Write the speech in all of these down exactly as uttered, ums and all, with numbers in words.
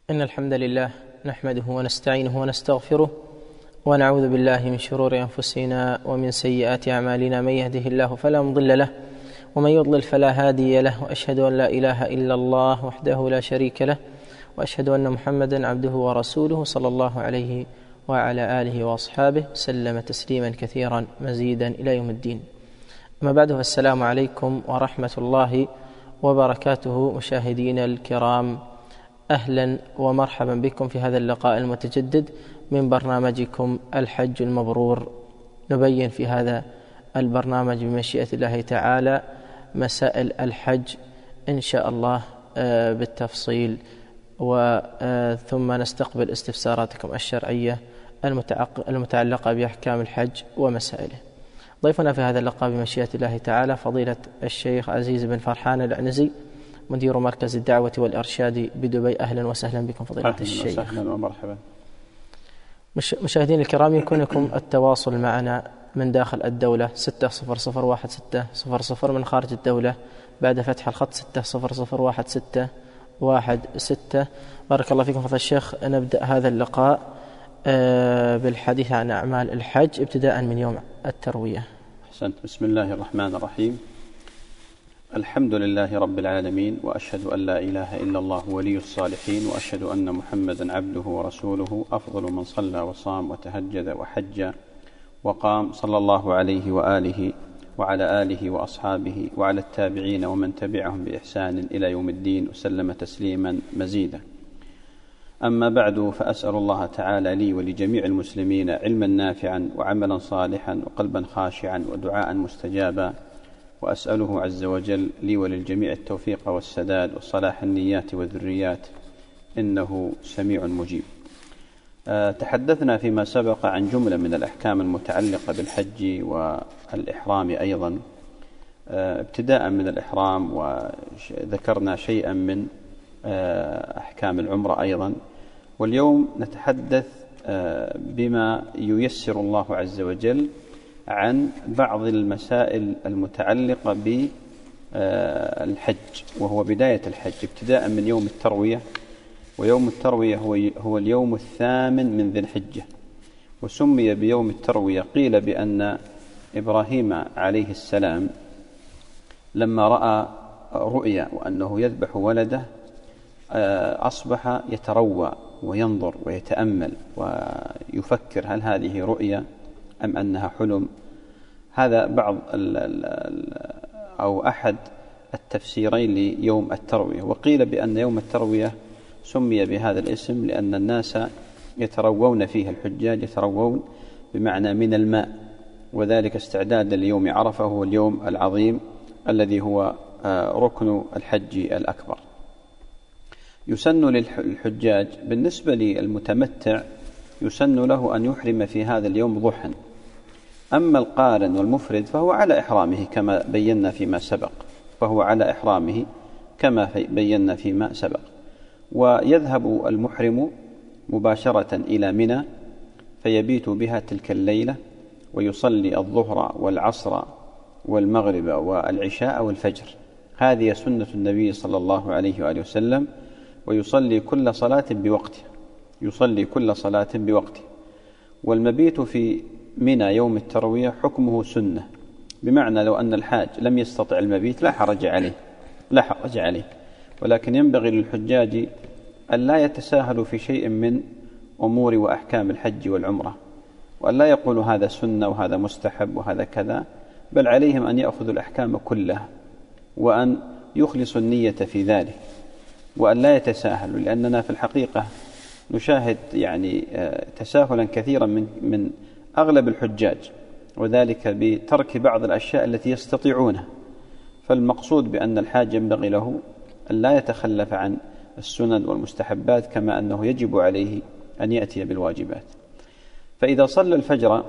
إن الحمد لله نحمده ونستعينه ونستغفره ونعوذ بالله من شرور أنفسنا ومن سيئات أعمالنا. من يهده الله فلا مضل له ومن يضلل فلا هادي له، وأشهد أن لا إله إلا الله وحده لا شريك له، وأشهد أن محمدا عبده ورسوله صلى الله عليه وعلى آله وأصحابه سلم تسليما كثيرا مزيدا إلى يوم الدين. أما بعد، فالسلام عليكم ورحمة الله وبركاته. مشاهدينا الكرام، أهلا ومرحبا بكم في هذا اللقاء المتجدد من برنامجكم الحج المبرور. نبين في هذا البرنامج بمشيئة الله تعالى مسائل الحج إن شاء الله بالتفصيل، وثم نستقبل استفساراتكم الشرعية المتعلقة بأحكام الحج ومسائله. ضيفنا في هذا اللقاء بمشيئة الله تعالى فضيلة الشيخ عزيز بن فرحان العنزي، مدير مركز الدعوة والإرشاد بدبي. أهلا وسهلا بكم فضيلة الشيخ. أهلا ومرحبا. مشاهدين الكرام، يمكنكم التواصل معنا من داخل الدولة ستة صفر صفر واحد ستة صفر صفر، من خارج الدولة بعد فتح الخط ستة صفر صفر واحد ستة واحد ستة. بارك الله فيكم فضيلة الشيخ. نبدأ هذا اللقاء بالحديث عن أعمال الحج ابتداء من يوم التروية. أحسنت. بسم الله الرحمن الرحيم. الحمد لله رب العالمين، وأشهد أن لا إله إلا الله ولي الصالحين، وأشهد أن محمدا عبده ورسوله أفضل من صلى وصام وتهجد وحج وقام، صلى الله عليه وآله وعلى آله وأصحابه وعلى التابعين ومن تبعهم بإحسان إلى يوم الدين، وسلم تسليما مزيدا. أما بعد، فأسأل الله تعالى لي ولجميع المسلمين علما نافعا وعملا صالحا وقلبا خاشعا ودعاء مستجابا، وأسأله عز وجل لي وللجميع التوفيق والسداد وصلاح النيات والذريات، إنه سميع مجيب. أه تحدثنا فيما سبق عن جملة من الأحكام المتعلقة بالحج والإحرام أيضا، أه ابتداء من الإحرام، وذكرنا شيئا من أه أحكام العمرة أيضا. واليوم نتحدث أه بما ييسر الله عز وجل عن بعض المسائل المتعلقة بالحج، وهو بداية الحج ابتداء من يوم التروية. ويوم التروية هو هو اليوم الثامن من ذي الحجة، وسمي بيوم التروية قيل بأن إبراهيم عليه السلام لما رأى رؤيا وأنه يذبح ولده أصبح يتروى وينظر ويتأمل ويفكر هل هذه رؤيا أم أنها حلم. هذا بعض ال ال أو أحد التفسيرين ليوم التروية. وقيل بأن يوم التروية سمي بهذا الاسم لأن الناس يتروون فيه، الحجاج يتروون بمعنى من الماء، وذلك استعدادا ليوم عرفة، هو اليوم العظيم الذي هو ركن الحج الأكبر. يسن للحجاج بالنسبة للمتمتع يسن له أن يحرم في هذا اليوم ضحى. أما القارن والمفرد فهو على إحرامه كما بينا فيما سبق، فهو على إحرامه كما بينا فيما سبق. ويذهب المحرم مباشرة إلى منى فيبيت بها تلك الليلة، ويصلي الظهر والعصر والمغرب والعشاء والفجر. هذه سنة النبي صلى الله عليه وآله وسلم، ويصلي كل صلاة بوقتها، يصلي كل صلاة بوقته. والمبيت في منى يوم التروية حكمه سنة، بمعنى لو أن الحاج لم يستطع المبيت لا حرج عليه لا حرج عليه ولكن ينبغي للحجاج أن لا يتساهلوا في شيء من أمور وأحكام الحج والعمرة، وأن لا يقولوا هذا سنة وهذا مستحب وهذا كذا، بل عليهم أن يأخذوا الأحكام كلها، وأن يخلصوا النية في ذلك، وأن لا يتساهلوا. لأننا في الحقيقة نشاهد يعني تساهلا كثيرا من من أغلب الحجاج، وذلك بترك بعض الأشياء التي يستطيعونها. فالمقصود بأن الحاج ينبغي له أن لا يتخلف عن السنن والمستحبات، كما أنه يجب عليه أن يأتي بالواجبات. فإذا صلى الفجر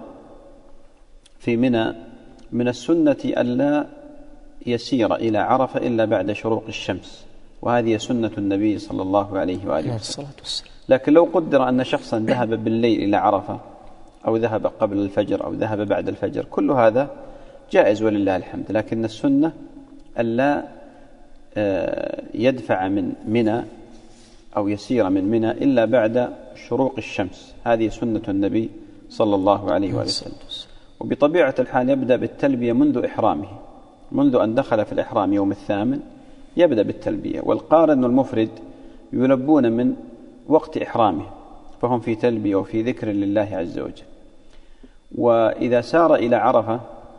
في منى من السنة أن لا يسير إلى عرفة إلا بعد شروق الشمس، وهذه سنة النبي صلى الله عليه وآله وسلم. لكن لو قدر أن شخصا ذهب بالليل إلى عرفة، أو ذهب قبل الفجر، أو ذهب بعد الفجر، كل هذا جائز ولله الحمد. لكن السنة ألا يدفع من منى أو يسير من منى إلا بعد شروق الشمس. هذه سنة النبي صلى الله عليه وآله وسلم. وبطبيعة الحال يبدأ بالتلبية منذ إحرامه، منذ أن دخل في الإحرام يوم الثامن يبدأ بالتلبية. والقارن والمفرد يلبون من وقت إحرامه، فهم في تلبية وفي ذكر لله عز وجل. وإذا سار إلى عرفة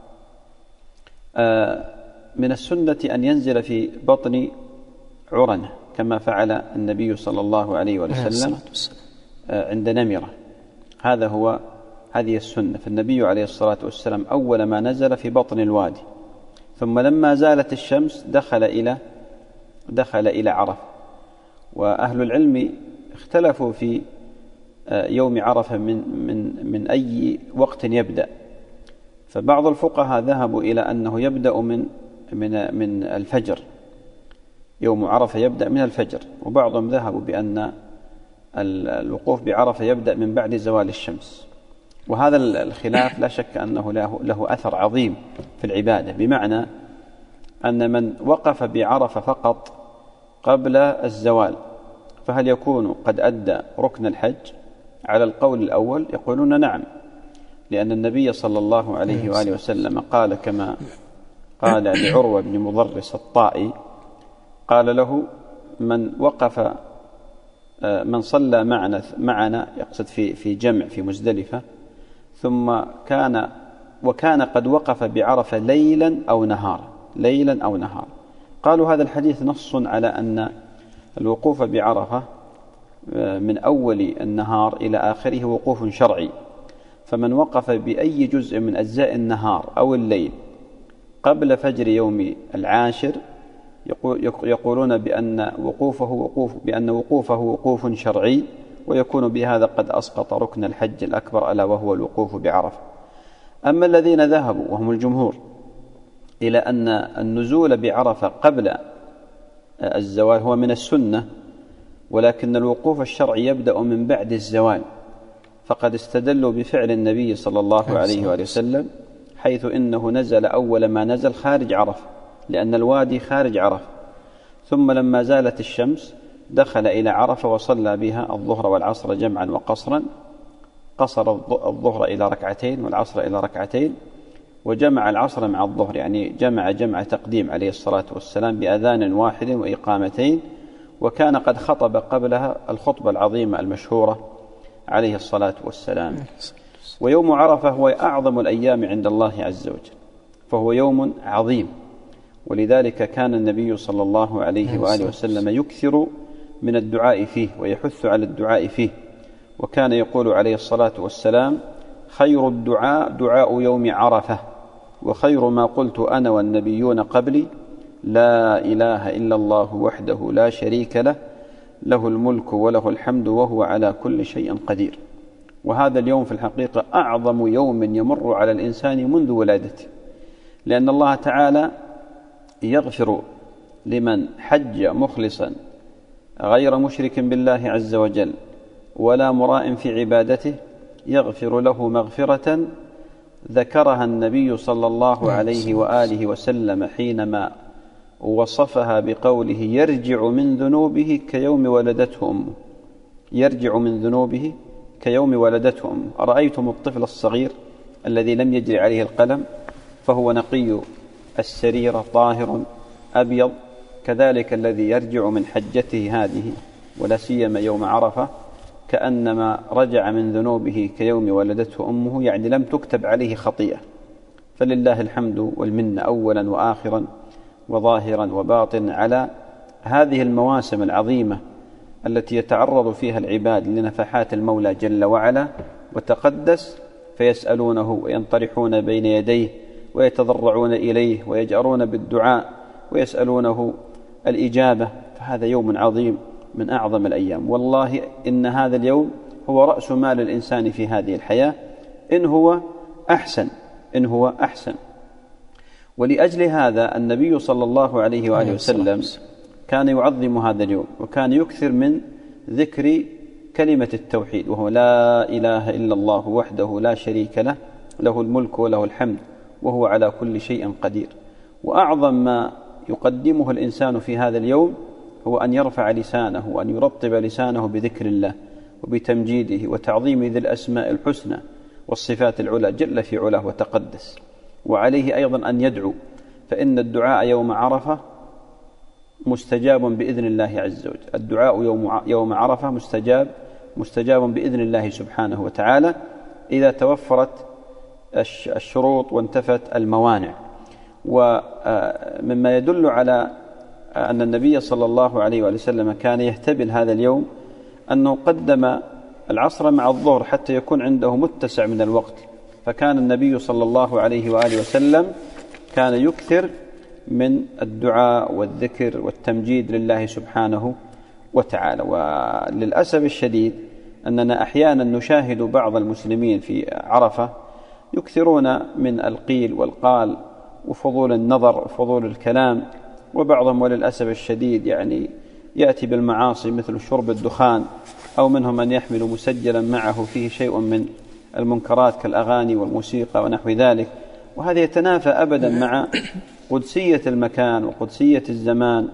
من السنة أن ينزل في بطن عرنة كما فعل النبي صلى الله عليه وسلم عند نمرة. هذا هو هذه السنة. فالنبي عليه الصلاة والسلام أول ما نزل في بطن الوادي، ثم لما زالت الشمس دخل إلى دخل إلى عرفة. وأهل العلم اختلفوا في يوم عرفة من من من أي وقت يبدأ. فبعض الفقهاء ذهبوا إلى أنه يبدأ من من من الفجر، يوم عرفة يبدأ من الفجر. وبعضهم ذهبوا بأن الوقوف بعرفة يبدأ من بعد زوال الشمس. وهذا الخلاف لا شك أنه له, له أثر عظيم في العبادة، بمعنى أن من وقف بعرفة فقط قبل الزوال فهل يكون قد أدى ركن الحج؟ على القول الأول يقولون نعم، لأن النبي صلى الله عليه وآله وسلم قال كما قال لعروة بن مضرس الطائي، قال له من وقف من صلى معنا معنا يقصد في في جمع في مزدلفة ثم كان وكان قد وقف بعرفة ليلا أو نهارا ليلا أو نهارا قالوا هذا الحديث نص على أن الوقوف بعرفة من أول النهار إلى آخره وقوف شرعي. فمن وقف بأي جزء من أجزاء النهار أو الليل قبل فجر يوم العاشر يقولون بأن وقوفه وقوف بأن وقوفه وقوف شرعي، ويكون بهذا قد أسقط ركن الحج الأكبر ألا وهو الوقوف بعرفة. أما الذين ذهبوا وهم الجمهور إلى أن النزول بعرفة قبل الزوال هو من السنة، ولكن الوقوف الشرعي يبدأ من بعد الزوال، فقد استدلوا بفعل النبي صلى الله عليه وآله وسلم حيث إنه نزل أول ما نزل خارج عرفة، لأن الوادي خارج عرفة، ثم لما زالت الشمس دخل إلى عرفة وصلى بها الظهر والعصر جمعا وقصرا، قصر الظهر إلى ركعتين والعصر إلى ركعتين، وجمع العصر مع الظهر، يعني جمع جمع تقديم عليه الصلاة والسلام بأذان واحد وإقامتين، وكان قد خطب قبلها الخطبة العظيمة المشهورة عليه الصلاة والسلام. ويوم عرفة هو أعظم الأيام عند الله عز وجل، فهو يوم عظيم، ولذلك كان النبي صلى الله عليه وآله وسلم يكثر من الدعاء فيه ويحث على الدعاء فيه. وكان يقول عليه الصلاة والسلام خير الدعاء دعاء يوم عرفة، وخير ما قلت أنا والنبيون قبلي لا إله إلا الله وحده لا شريك له له الملك وله الحمد وهو على كل شيء قدير. وهذا اليوم في الحقيقة أعظم يوم يمر على الإنسان منذ ولادته، لأن الله تعالى يغفر لمن حج مخلصا غير مشرك بالله عز وجل ولا مراء في عبادته، يغفر له مغفرة ذكرها النبي صلى الله عليه وآله وسلم حينما وصفها بقوله يرجع من ذنوبه كيوم ولدته أمه، يرجع من ذنوبه كيوم ولدته أمه. أرأيتم الطفل الصغير الذي لم يجري عليه القلم فهو نقي السرير طاهر أبيض، كذلك الذي يرجع من حجته هذه ولا سيما يوم عرفة كأنما رجع من ذنوبه كيوم ولدته أمه، يعني لم تكتب عليه خطيئة. فلله الحمد والمنة أولا وآخرا وظاهرا وباطن على هذه المواسم العظيمة التي يتعرض فيها العباد لنفحات المولى جل وعلا وتقدس، فيسألونه وينطرحون بين يديه ويتضرعون إليه ويجأرون بالدعاء ويسألونه الإجابة. فهذا يوم عظيم من أعظم الأيام. والله إن هذا اليوم هو رأس مال الإنسان في هذه الحياة إن هو أحسن إن هو أحسن ولأجل هذا النبي صلى الله عليه وآله وسلم كان يعظم هذا اليوم، وكان يكثر من ذكر كلمة التوحيد، وهو لا إله إلا الله وحده لا شريك له له الملك وله الحمد وهو على كل شيء قدير. وأعظم ما يقدمه الإنسان في هذا اليوم هو أن يرفع لسانه وأن يرطب لسانه بذكر الله وبتمجيده وتعظيم ذي الأسماء الحسنى والصفات العلى جل في علاه وتقدس. وعليه أيضا أن يدعو، فإن الدعاء يوم عرفة مستجاب بإذن الله عز وجل. الدعاء يوم يوم عرفة مستجاب مستجاب بإذن الله سبحانه وتعالى إذا توفرت الشروط وانتفت الموانع. ومما يدل على أن النبي صلى الله عليه وسلم كان يهتبل هذا اليوم أنه قدم العصر مع الظهر حتى يكون عنده متسع من الوقت، فكان النبي صلى الله عليه وآله وسلم كان يكثر من الدعاء والذكر والتمجيد لله سبحانه وتعالى. وللأسف الشديد أننا أحيانا نشاهد بعض المسلمين في عرفة يكثرون من القيل والقال وفضول النظر وفضول الكلام، وبعضهم وللأسف الشديد يعني يأتي بالمعاصي مثل شرب الدخان، أو منهم من يحمل مسجلا معه فيه شيء من المنكرات كالأغاني والموسيقى ونحو ذلك، وهذا يتنافى أبدا مع قدسية المكان وقدسية الزمان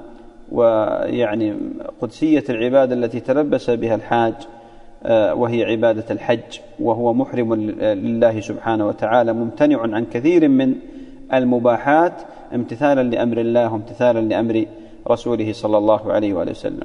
ويعني قدسية العبادة التي تلبس بها الحاج، وهي عبادة الحج، وهو محرم لله سبحانه وتعالى ممتنع عن كثير من المباحات امتثالا لأمر الله وامتثالا لأمر رسوله صلى الله عليه وآله وسلم.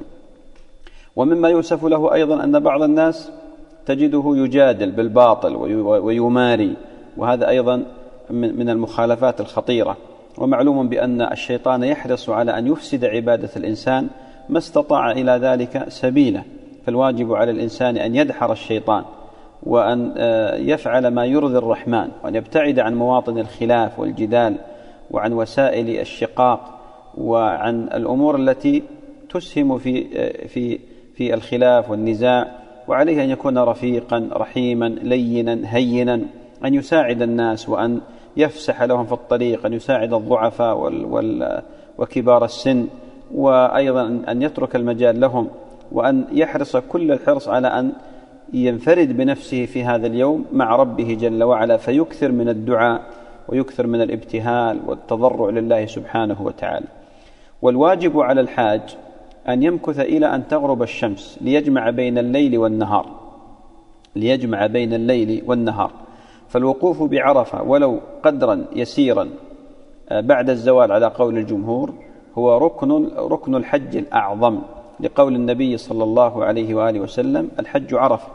ومما يوصف له أيضا أن بعض الناس تجده يجادل بالباطل ويماري، وهذا أيضا من المخالفات الخطيرة. ومعلوم بأن الشيطان يحرص على أن يفسد عبادة الإنسان ما استطاع إلى ذلك سبيلا، فالواجب على الإنسان أن يدحر الشيطان وأن يفعل ما يرضي الرحمن، وأن يبتعد عن مواطن الخلاف والجدال وعن وسائل الشقاق وعن الأمور التي تسهم في في في الخلاف والنزاع. وعليه أن يكون رفيقا رحيما لينا هينا، أن يساعد الناس وأن يفسح لهم في الطريق، أن يساعد الضعفاء وال وال وكبار السن، وأيضا أن يترك المجال لهم، وأن يحرص كل الحرص على أن ينفرد بنفسه في هذا اليوم مع ربه جل وعلا، فيكثر من الدعاء ويكثر من الابتهال والتضرع لله سبحانه وتعالى. والواجب على الحاج أن يمكث إلى أن تغرب الشمس ليجمع بين الليل والنهار ليجمع بين الليل والنهار فالوقوف بعرفة ولو قدرا يسيرا بعد الزوال على قول الجمهور هو ركن ركن الحج الأعظم، لقول النبي صلى الله عليه وآله وسلم: الحج عرفة.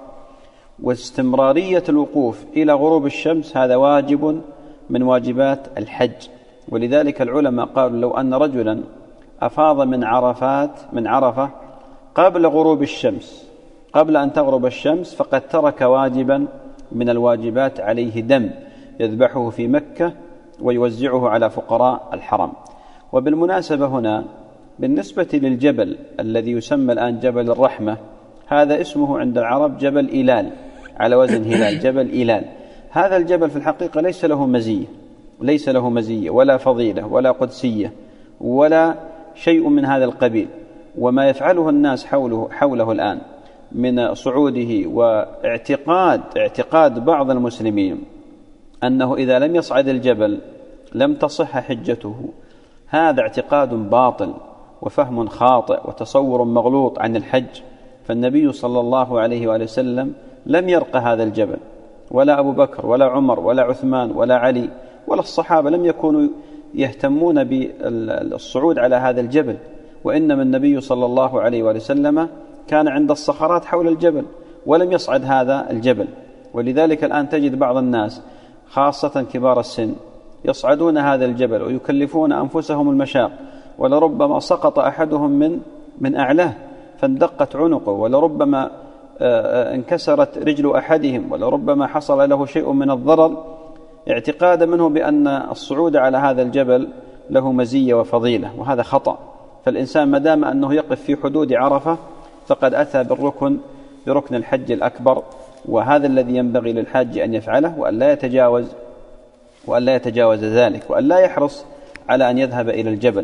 واستمرارية الوقوف إلى غروب الشمس هذا واجب من واجبات الحج. ولذلك العلماء قالوا: لو أن رجلا أفاض من عرفات من عرفة قبل غروب الشمس قبل أن تغرب الشمس فقد ترك واجبا من الواجبات عليه دم يذبحه في مكة ويوزعه على فقراء الحرم. وبالمناسبة هنا بالنسبة للجبل الذي يسمى الآن جبل الرحمة، هذا اسمه عند العرب جبل إيلال على وزن هلال، جبل إيلال. هذا الجبل في الحقيقة ليس له مزية ليس له مزية ولا فضيلة ولا قدسية ولا شيء من هذا القبيل. وما يفعله الناس حوله, حوله الآن من صعوده واعتقاد اعتقاد بعض المسلمين أنه إذا لم يصعد الجبل لم تصح حجته، هذا اعتقاد باطل وفهم خاطئ وتصور مغلوط عن الحج. فالنبي صلى الله عليه وآله وسلم لم يرق هذا الجبل، ولا أبو بكر ولا عمر ولا عثمان ولا علي ولا الصحابة لم يكونوا يهتمون بالصعود على هذا الجبل، وإنما النبي صلى الله عليه وآله وسلم كان عند الصخرات حول الجبل ولم يصعد هذا الجبل. ولذلك الآن تجد بعض الناس خاصة كبار السن يصعدون هذا الجبل ويكلفون أنفسهم المشاق، ولربما سقط أحدهم من من أعلاه فاندقت عنقه، ولربما انكسرت رجل أحدهم، ولربما حصل له شيء من الضرر اعتقادا منه بأن الصعود على هذا الجبل له مزية وفضيلة، وهذا خطأ. فالإنسان ما دام أنه يقف في حدود عرفة فقد أتى بالركن بركن الحج الأكبر، وهذا الذي ينبغي للحاج أن يفعله، وأن لا يتجاوز وأن لا يتجاوز ذلك، وأن لا يحرص على أن يذهب إلى الجبل.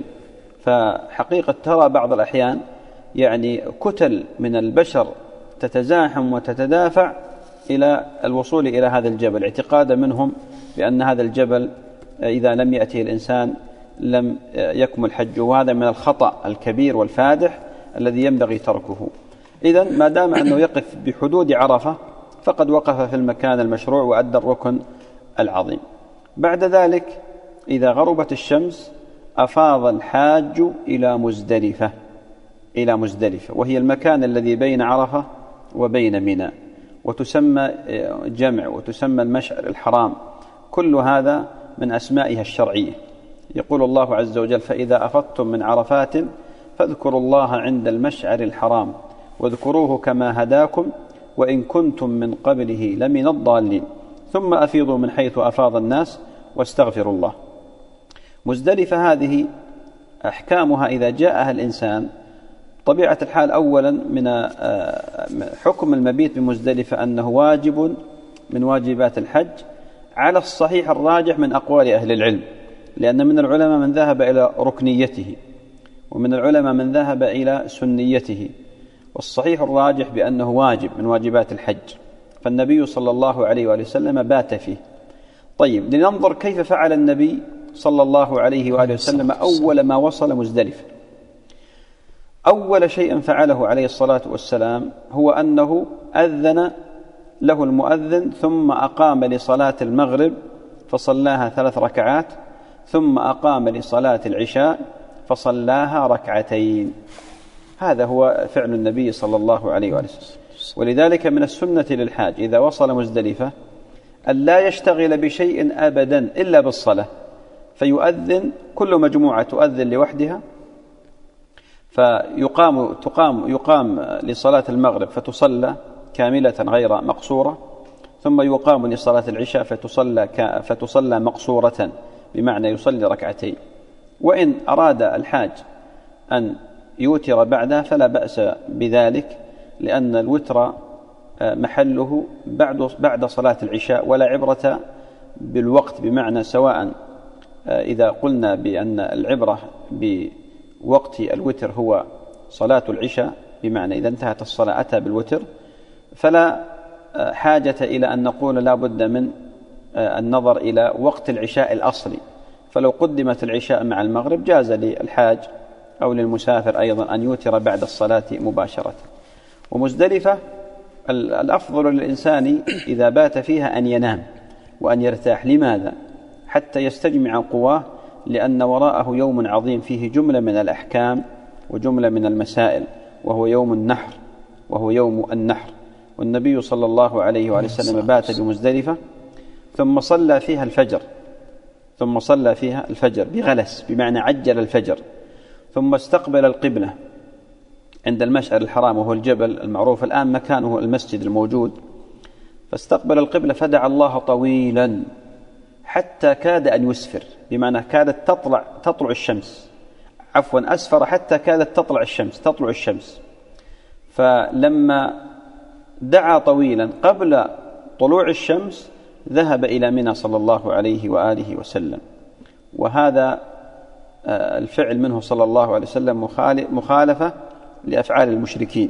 فحقيقة ترى بعض الأحيان يعني كتل من البشر تتزاحم وتتدافع إلى الوصول إلى هذا الجبل اعتقادا منهم بأن هذا الجبل إذا لم يأتي الإنسان لم يكمل حجه. وهذا من الخطأ الكبير والفادح الذي ينبغي تركه. إذن ما دام أنه يقف بحدود عرفة فقد وقف في المكان المشروع وأدى الركن العظيم. بعد ذلك إذا غربت الشمس أفاض الحاج إلى مزدلفة إلى مزدلفة وهي المكان الذي بين عرفة وبين منى، وتسمى جمع وتسمى المشعر الحرام. كل هذا من أسمائها الشرعية. يقول الله عز وجل: فإذا أفضتم من عرفات فاذكروا الله عند المشعر الحرام واذكروه كما هداكم وإن كنتم من قبله لمن الضالين ثم أفيضوا من حيث أفاض الناس واستغفروا الله. مزدلفة هذه أحكامها إذا جاءها الإنسان طبيعة الحال أولا من حكم المبيت بمزدلفة أنه واجب من واجبات الحج على الصحيح الراجح من أقوال أهل العلم، لأن من العلماء من ذهب إلى ركنيته ومن العلماء من ذهب إلى سنيته، والصحيح الراجح بأنه واجب من واجبات الحج، فالنبي صلى الله عليه وآله وسلم بات فيه. طيب، لننظر كيف فعل النبي صلى الله عليه وآله وسلم أول ما وصل مزدلفة. أول شيء فعله عليه الصلاة والسلام هو أنه أذن له المؤذن ثم أقام لصلاة المغرب فصلاها ثلاث ركعات ثم أقام لصلاة العشاء فصلاها ركعتين. هذا هو فعل النبي صلى الله عليه وآله وسلم. ولذلك من السنة للحاج إذا وصل مزدلفة أن لا يشتغل بشيء أبدا إلا بالصلاة، فيؤذن كل مجموعة تؤذن لوحدها، فيقام تقام يقام لصلاة المغرب فتصلى كاملة غير مقصورة، ثم يقام لصلاة العشاء فتصلى فتصلى مقصورة بمعنى يصلي ركعتين. وإن أراد الحاج أن يوتر بعدها فلا بأس بذلك، لأن الوتر محله بعد بعد صلاة العشاء، ولا عبرة بالوقت، بمعنى سواء إذا قلنا بأن العبرة بوقت الوتر هو صلاة العشاء بمعنى إذا انتهت الصلاة أتى بالوتر، فلا حاجة إلى أن نقول لا بد من النظر إلى وقت العشاء الأصلي، فلو قدمت العشاء مع المغرب جاز للحاج أو للمسافر أيضا أن يوتر بعد الصلاة مباشرة. ومزدلفة الأفضل للإنسان إذا بات فيها أن ينام وأن يرتاح. لماذا؟ حتى يستجمع قواه، لأن وراءه يوم عظيم فيه جملة من الأحكام وجملة من المسائل، وهو يوم النحر وهو يوم النحر. والنبي صلى الله عليه وآله وسلم بات بمزدلفة ثم صلى فيها الفجر ثم صلى فيها الفجر بغلس بمعنى عجل الفجر، ثم استقبل القبلة عند المشعر الحرام وهو الجبل المعروف الآن مكانه المسجد الموجود، فاستقبل القبلة فدعا الله طويلا حتى كاد أن يسفر، بمعنى كادت تطلع تطلع الشمس عفوا أسفر حتى كادت تطلع الشمس تطلع الشمس فلما دعا طويلا قبل طلوع الشمس ذهب إلى منى صلى الله عليه وآله وسلم. وهذا الفعل منه صلى الله عليه وسلم مخالفة لأفعال المشركين،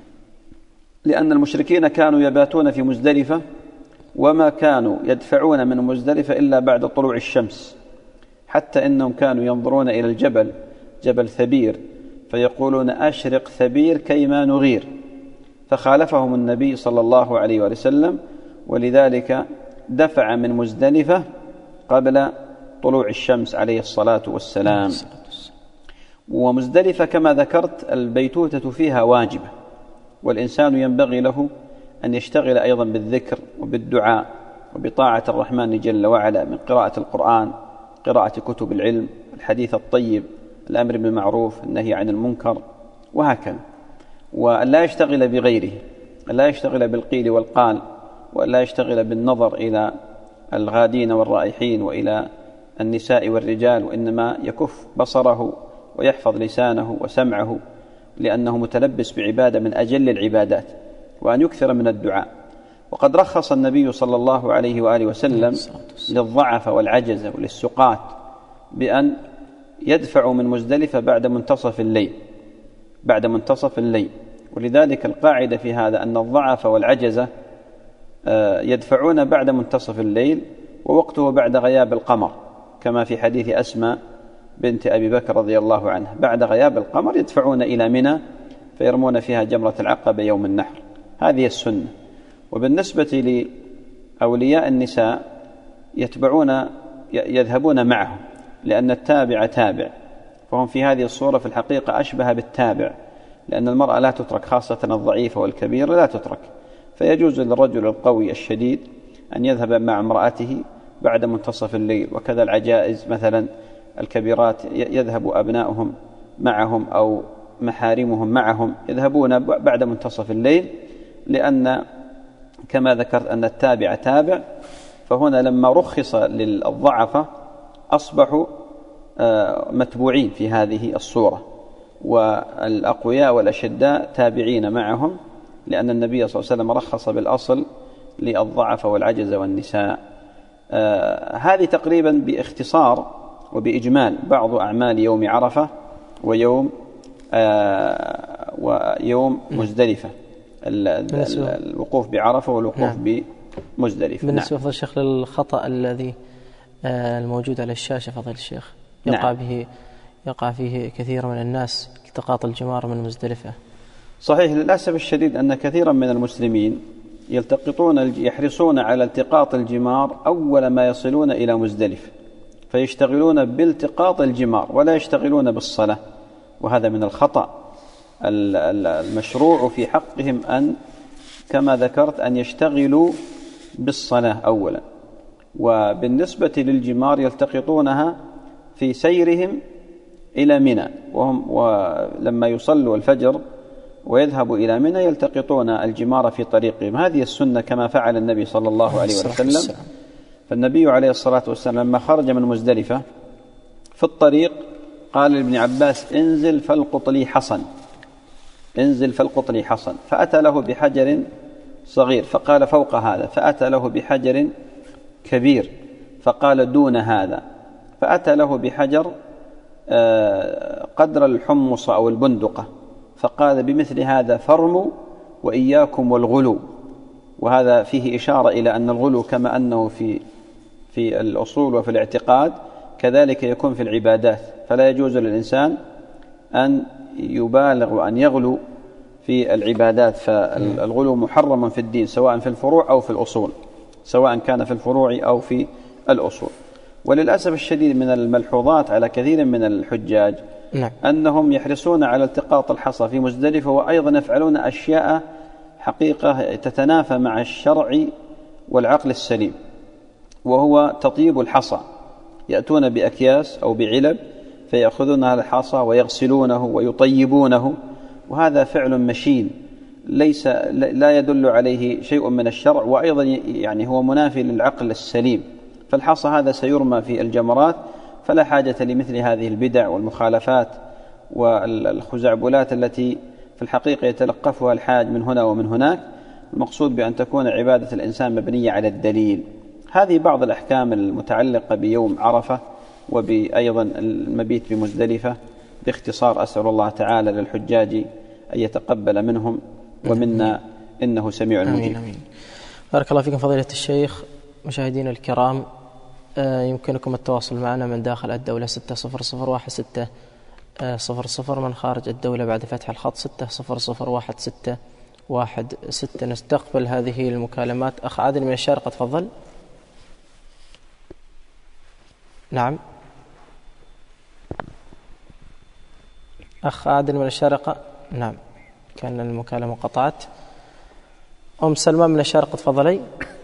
لأن المشركين كانوا يباتون في مزدلفة وما كانوا يدفعون من مزدلفة إلا بعد طلوع الشمس، حتى إنهم كانوا ينظرون إلى الجبل جبل ثبير فيقولون أشرق ثبير كيما نغير، فخالفهم النبي صلى الله عليه وسلم، ولذلك دفع من مزدلفة قبل طلوع الشمس عليه الصلاة والسلام. ومزدلفة كما ذكرت البيتوتة فيها واجبة، والإنسان ينبغي له أن يشتغل أيضا بالذكر وبالدعاء وبطاعة الرحمن جل وعلا من قراءة القرآن، قراءة كتب العلم، الحديث الطيب، الأمر بالمعروف، النهي عن المنكر، وهكذا. وأن لا يشتغل بغيره، أن لا يشتغل بالقيل والقال، وأن لا يشتغل بالنظر إلى الغادين والرائحين وإلى النساء والرجال، وإنما يكف بصره ويحفظ لسانه وسمعه، لأنه متلبس بعبادة من أجل العبادات، وأن يكثر من الدعاء. وقد رخص النبي صلى الله عليه وآله وسلم للضعف والعجز وللسقاط بأن يدفعوا من مزدلفة بعد منتصف الليل بعد منتصف الليل ولذلك القاعدة في هذا أن الضعف والعجز يدفعون بعد منتصف الليل، ووقته بعد غياب القمر، كما في حديث أسماء بنت أبي بكر رضي الله عنه، بعد غياب القمر يدفعون إلى منى فيرمون فيها جمرة العقبة يوم النحر. هذه السنة. وبالنسبة لأولياء النساء يتبعون يذهبون معهم، لأن التابع تابع، فهم في هذه الصورة في الحقيقة أشبه بالتابع، لأن المرأة لا تترك، خاصة الضعيفة والكبيرة لا تترك، فيجوز للرجل القوي الشديد أن يذهب مع امرأته بعد منتصف الليل. وكذا العجائز مثلا الكبيرات يذهب أبنائهم معهم أو محارمهم معهم، يذهبون بعد منتصف الليل، لأن كما ذكرت أن التابع تابع. فهنا لما رخص للضعفة أصبحوا متبوعين في هذه الصورة، والأقوياء والأشداء تابعين معهم، لأن النبي صلى الله عليه وسلم رخص بالأصل للضعف والعجز والنساء. آه هذه تقريبا باختصار وبإجمال بعض أعمال يوم عرفة ويوم آه ويوم مزدلفة، الوقوف بعرفة والوقوف نعم. بمزدلفة. بالنسبة نعم. الشيخ للخطأ الذي آه الموجود على الشاشة فضيلة الشيخ يقع نعم. به يقع فيه كثير من الناس التقاط الجمار من مزدلفة. صحيح، للأسف الشديد أن كثيرا من المسلمين يلتقطون يحرصون على التقاط الجمار أول ما يصلون إلى مزدلفة، فيشتغلون بالتقاط الجمار ولا يشتغلون بالصلاة، وهذا من الخطأ. المشروع في حقهم أن كما ذكرت أن يشتغلوا بالصلاة أولا. وبالنسبة للجمار يلتقطونها في سيرهم إلى منى، وهم ولما يصلوا الفجر ويذهبوا إلى منى يلتقطون الجمار في طريقهم. هذه السنة كما فعل النبي صلى الله عليه وسلم. فالنبي عليه الصلاة والسلام لما خرج من مزدلفة في الطريق قال لابن عباس انزل فالقط لي حصن، انزل فالقط لي حصن، فأتى له بحجر صغير فقال فوق هذا، فأتى له بحجر كبير فقال دون هذا، فأتى له بحجر قدر الحمص أو البندقة فقال بمثل هذا فرموا وإياكم والغلو. وهذا فيه إشارة إلى أن الغلو كما أنه في في الأصول وفي الاعتقاد كذلك يكون في العبادات، فلا يجوز للإنسان أن يبالغ وأن يغلو في العبادات، فالغلو محرم في الدين سواء في الفروع أو في الأصول، سواء كان في الفروع أو في الأصول. وللأسف الشديد من الملحوظات على كثير من الحجاج نعم. أنهم يحرصون على التقاط الحصى في مزدلفة، وأيضا يفعلون أشياء حقيقة تتنافى مع الشرع والعقل السليم، وهو تطيب الحصى. يأتون بأكياس أو بعلب فيأخذون هذا الحصى ويغسلونه ويطيبونه، وهذا فعل مشين ليس لا يدل عليه شيء من الشرع، وأيضا يعني هو منافي للعقل السليم. فالحصى هذا سيرمى في الجمرات، فلا حاجة لمثل هذه البدع والمخالفات والخزعبلات التي في الحقيقة يتلقفها الحاج من هنا ومن هناك. المقصود بأن تكون عبادة الإنسان مبنية على الدليل. هذه بعض الأحكام المتعلقة بيوم عرفة وبأيضا المبيت بمزدلفة باختصار. أسأل الله تعالى للحجاج أن يتقبل منهم ومنا إنه سميع مجيب. آمين آمين. بارك الله فيكم فضيلة الشيخ. مشاهدينا الكرام، يمكنكم التواصل معنا من داخل الدولة ستة صفر صفر واحد ستة صفر صفر، من خارج الدولة بعد فتح الخط ستة صفر صفر واحد ستة واحد ستة. نستقبل هذه المكالمات. أخ عادل من الشارقة تفضل. نعم أخ عادل من الشارقة. نعم كان المكالمة قطعت. أم سلمان من الشارقة تفضلي.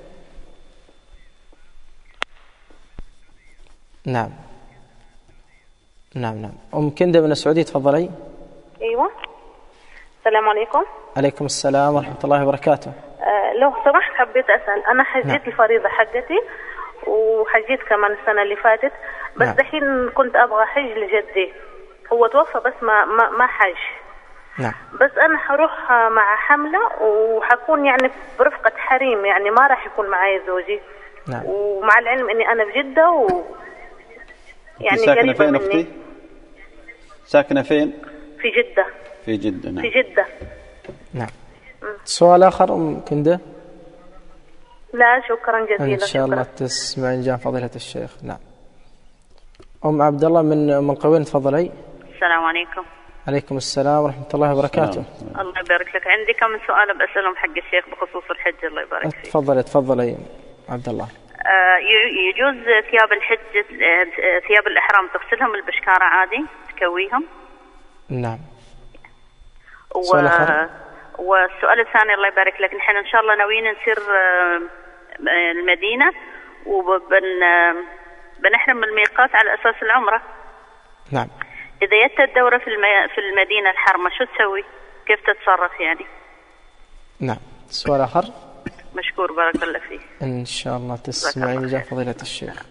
نعم نعم نعم أم كندة من السعودية تفضلي. أيوة السلام عليكم. عليكم السلام ورحمة الله وبركاته. أه لو سمحت حبيت أسأل، أنا حجيت نعم. الفريضة حقتي وحجيت كمان السنة اللي فاتت، بس نعم. دحين كنت أبغى حج لجدي، هو توفى بس ما ما, ما حج نعم. بس أنا حروح مع حملة وحكون يعني برفقة حريم، يعني ما راح يكون معي زوجي نعم. ومع العلم إني أنا بجدة و يعني ساكنة فين أختي؟ ساكنة فين؟ في جدة. في جدة نعم. في جدة نعم. سؤال آخر أم كندة؟ لا شكرا جزيلا. إن شاء الله تسمعين جان فضيلة الشيخ. نعم أم عبد الله من منقوين تفضلي. السلام عليكم. عليكم السلام ورحمة الله وبركاته. الله يبارك لك. عندي كم سؤال بسألهم حق الشيخ بخصوص الحج. الله يبارك فيك. تفضل تفضل يا عبد الله. آه يجوز ثياب الحج ثياب الإحرام تغسلهم البشكارة عادي تكويهم؟ نعم. و... والسؤال الثاني الله يبارك لك، نحن إن شاء الله ناويين نسير المدينة وبن بنحرم الميقات على أساس العمرة. نعم. إذا جت الدورة في الم... في المدينة الحرمة شو تسوي؟ كيف تتصرف يعني؟ نعم. سؤال آخر. مشكور بارك الله فيك. إن شاء الله تسمعين إجابة فضيلة الشيخ.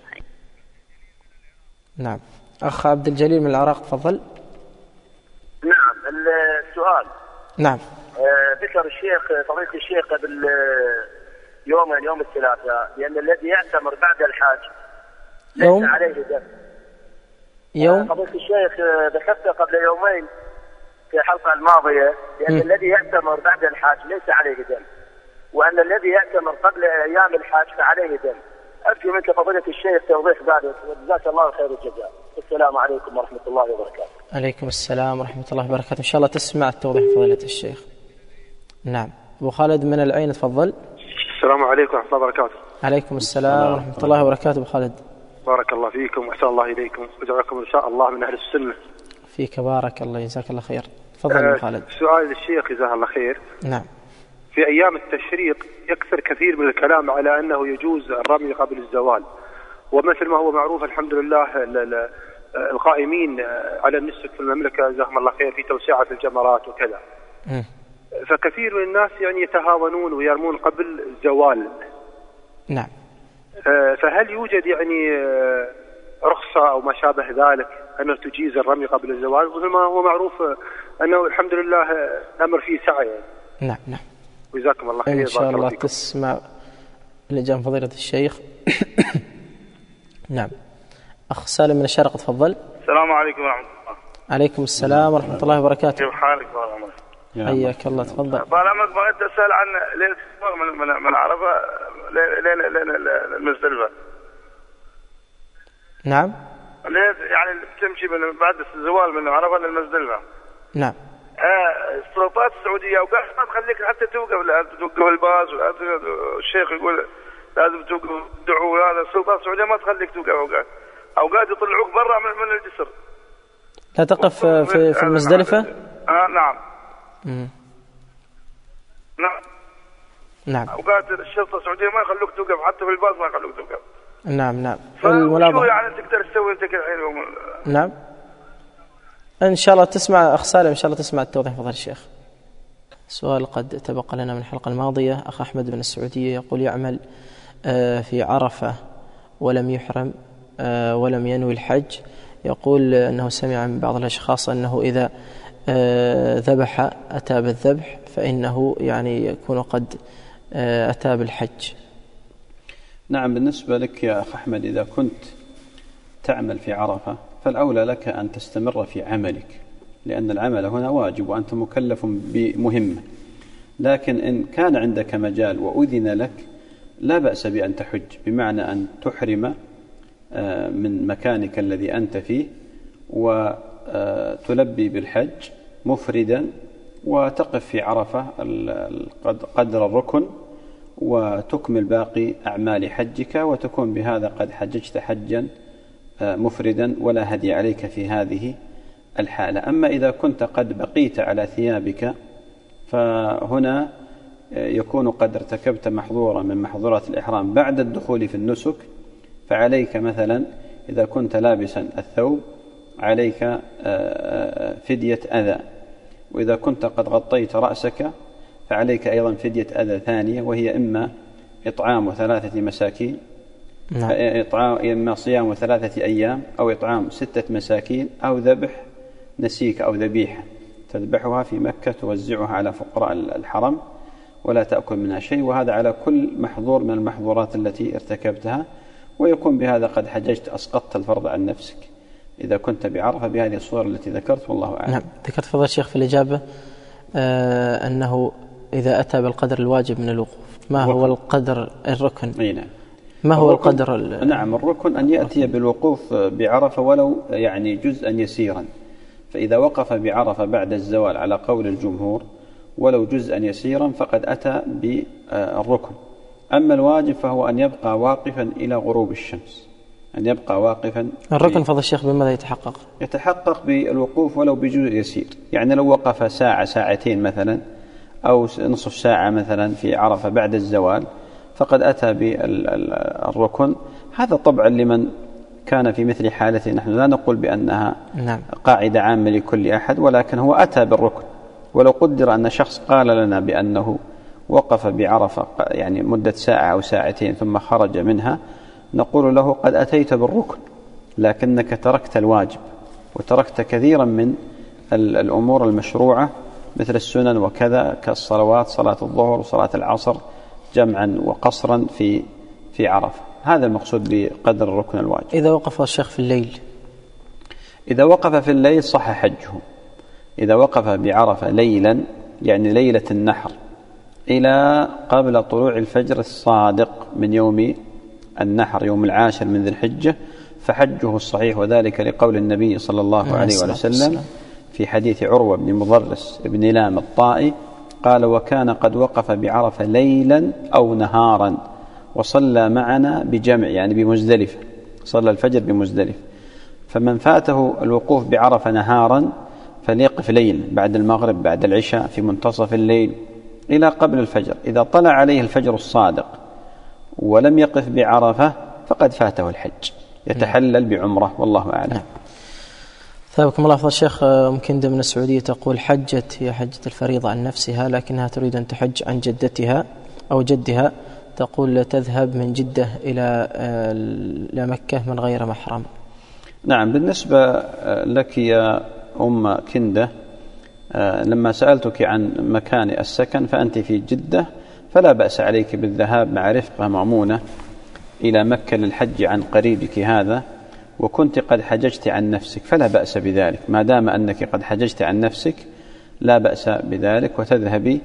نعم. أخ عبد الجليل من العراق تفضل. نعم. السؤال. نعم. ذكر الشيخ فضيلة الشيخ قبل يومين يوم الثلاثاء لأن الذي يعتمر بعد الحاج يوم ليس عليه دم. يوم فضيلة الشيخ ذكرت قبل يومين في الحلقة الماضية لأن م. الذي يعتمر بعد الحاج ليس عليه دم، وأن الذي يعتمر قبل أيام الحاج فعليه دم. أرجو منك فضيلة الشيخ توضيح ذلك وجزاك الله خير الجزاء. السلام عليكم ورحمة الله وبركاته. عليكم السلام ورحمة الله وبركاته. إن شاء الله تسمع التوضيح فضيلة الشيخ. نعم. أبو خالد من العين تفضل. السلام عليكم ورحمة الله وبركاته. عليكم السلام ورحمة الله وبركاته. أبو خالد بارك الله فيكم وأحسن الله إليكم وجعلكم إن شاء الله من أهل السنة. فيك بارك الله جزاك الله خير. تفضل أبو خالد. سؤال للشيخ جزاه الله خير. نعم. في أيام التشريق يكثر كثير من الكلام على أنه يجوز الرمي قبل الزوال، ومثل ما هو معروف الحمد لله القائمين على النسك في المملكة جزاهم الله خير في توسعة الجمرات وكذا. م. فكثير من الناس يعني يتهاونون ويرمون قبل الزوال. نعم. فهل يوجد يعني رخصة أو ما شابه ذلك أنه تجيز الرمي قبل الزوال؟ ومثل ما هو معروف أنه الحمد لله الأمر فيه سعي. نعم نعم. وجزاكم الله خير. إن شاء الله تسمع الإجابة فضيلة الشيخ. نعم. أخ سالم من الشرق تفضل. السلام عليكم ورحمة الله. عليكم السلام ورحمة الله وبركاته. كيف حالك؟ حياك الله تفضل. طالما بغيت أسأل عن ليلة من من من عرفة لين المزدلفة. نعم. ليلة يعني تمشي من بعد الزوال من عرفة للمزدلفة. نعم. آه السلطات السعودية أوقات ما تخليك حتى توقف، لازم توقف الباص، والشيخ يقول لازم توقف دعوة، هذا السلطات السعودية ما تخليك توقف أوقات أوقات يطلعوك برا من من الجسر. لا تقف في في المزدلفة؟ آه نعم. مم. نعم. نعم. أوقات الشرطة السعودية ما يخلوك توقف، حتى في الباص ما يخلوك توقف. نعم نعم. فشو يعني تقدر تسوي أنت كالحين يوم؟ نعم. إن شاء الله تسمع أخ سالم، إن شاء الله تسمع التوضيح فضل الشيخ. سؤال قد تبقى لنا من الحلقة الماضية. أخ أحمد من السعودية يقول يعمل في عرفة ولم يحرم ولم ينوي الحج، يقول أنه سمع من بعض الأشخاص أنه إذا ذبح أتى بالذبح فإنه يعني يكون قد أتى بالحج. نعم. بالنسبة لك يا أخ أحمد إذا كنت تعمل في عرفة فالأولى لك أن تستمر في عملك، لأن العمل هنا واجب وأنت مكلف بمهمة. لكن إن كان عندك مجال وأذن لك لا بأس بأن تحج، بمعنى أن تحرم من مكانك الذي أنت فيه وتلبي بالحج مفردا وتقف في عرفة قدر الركن وتكمل باقي أعمال حجك، وتكون بهذا قد حججت حجا مفردا ولا هدي عليك في هذه الحالة. أما إذا كنت قد بقيت على ثيابك فهنا يكون قد ارتكبت محظورا من محظورات الإحرام بعد الدخول في النسك، فعليك مثلا إذا كنت لابسا الثوب عليك فدية أذى، وإذا كنت قد غطيت رأسك فعليك أيضا فدية أذى ثانية، وهي إما إطعام ثلاثة مساكين، نعم. إما صيام ثلاثة أيام أو إطعام ستة مساكين أو ذبح نسيك أو ذبيحة تذبحها في مكة توزعها على فقراء الحرم ولا تأكل منها شيء، وهذا على كل محظور من المحظورات التي ارتكبتها، ويكون بهذا قد حججت أسقطت الفرض عن نفسك إذا كنت بعرفة بهذه الصورة التي ذكرت، والله أعلم. نعم. ذكرت فضل الشيخ في الإجابة آه أنه إذا أتى بالقدر الواجب من الوقوف، ما هو القدر الركن؟ أي نعم. ما هو القدر؟ نعم الركن أن يأتي بالوقوف بعرفة ولو يعني جزءا يسيرا، فإذا وقف بعرفة بعد الزوال على قول الجمهور ولو جزءا يسيرا فقد أتى بالركن. أما الواجب فهو أن يبقى واقفا إلى غروب الشمس، أن يبقى واقفا. الركن فضل الشيخ بماذا يتحقق؟ يتحقق بالوقوف ولو بجزء يسير، يعني لو وقف ساعة ساعتين مثلا أو نصف ساعة مثلا في عرفة بعد الزوال فقد أتى بالركن. هذا طبعا لمن كان في مثل حالته، نحن لا نقول بأنها نعم. قاعدة عامة لكل أحد، ولكن هو أتى بالركن. ولو قدر أن شخص قال لنا بأنه وقف بعرفة يعني مدة ساعة أو ساعتين ثم خرج منها، نقول له قد أتيت بالركن لكنك تركت الواجب وتركت كثيرا من الأمور المشروعة مثل السنن وكذا كالصلوات، صلاة الظهر وصلاة العصر جمعا وقصرا في في عرفة. هذا المقصود بقدر الركن الواجب. إذا وقف الشيخ في الليل، إذا وقف في الليل صح حجه. إذا وقف بعرفة ليلا يعني ليلة النحر إلى قبل طلوع الفجر الصادق من يوم النحر يوم العاشر من ذي الحجة فحجه الصحيح، وذلك لقول النبي صلى الله عليه وسلم في حديث عروة بن مضرس بن لام الطائي قال: وكان قد وقف بعرفة ليلا أو نهارا وصلى معنا بجمع يعني بمزدلفة، صلى الفجر بمزدلفة. فمن فاته الوقوف بعرفة نهارا فليقف ليل بعد المغرب بعد العشاء في منتصف الليل إلى قبل الفجر. إذا طلع عليه الفجر الصادق ولم يقف بعرفة فقد فاته الحج، يتحلل بعمرة والله أعلم. ثابكم الله فضل الشيخ. ممكن من السعودية تقول حجت هي حجة الفريضة عن نفسها لكنها تريد أن تحج عن جدتها أو جدها، تقول تذهب من جدة إلى مكة من غير محرم. نعم، بالنسبة لك يا أم كندة لما سألتك عن مكان السكن فأنت في جدة، فلا بأس عليك بالذهاب مع رفقة مأمونة إلى مكة للحج عن قريبك هذا، وكنت قد حججت عن نفسك فلا بأس بذلك. ما دام أنك قد حججت عن نفسك لا بأس بذلك، وتذهبي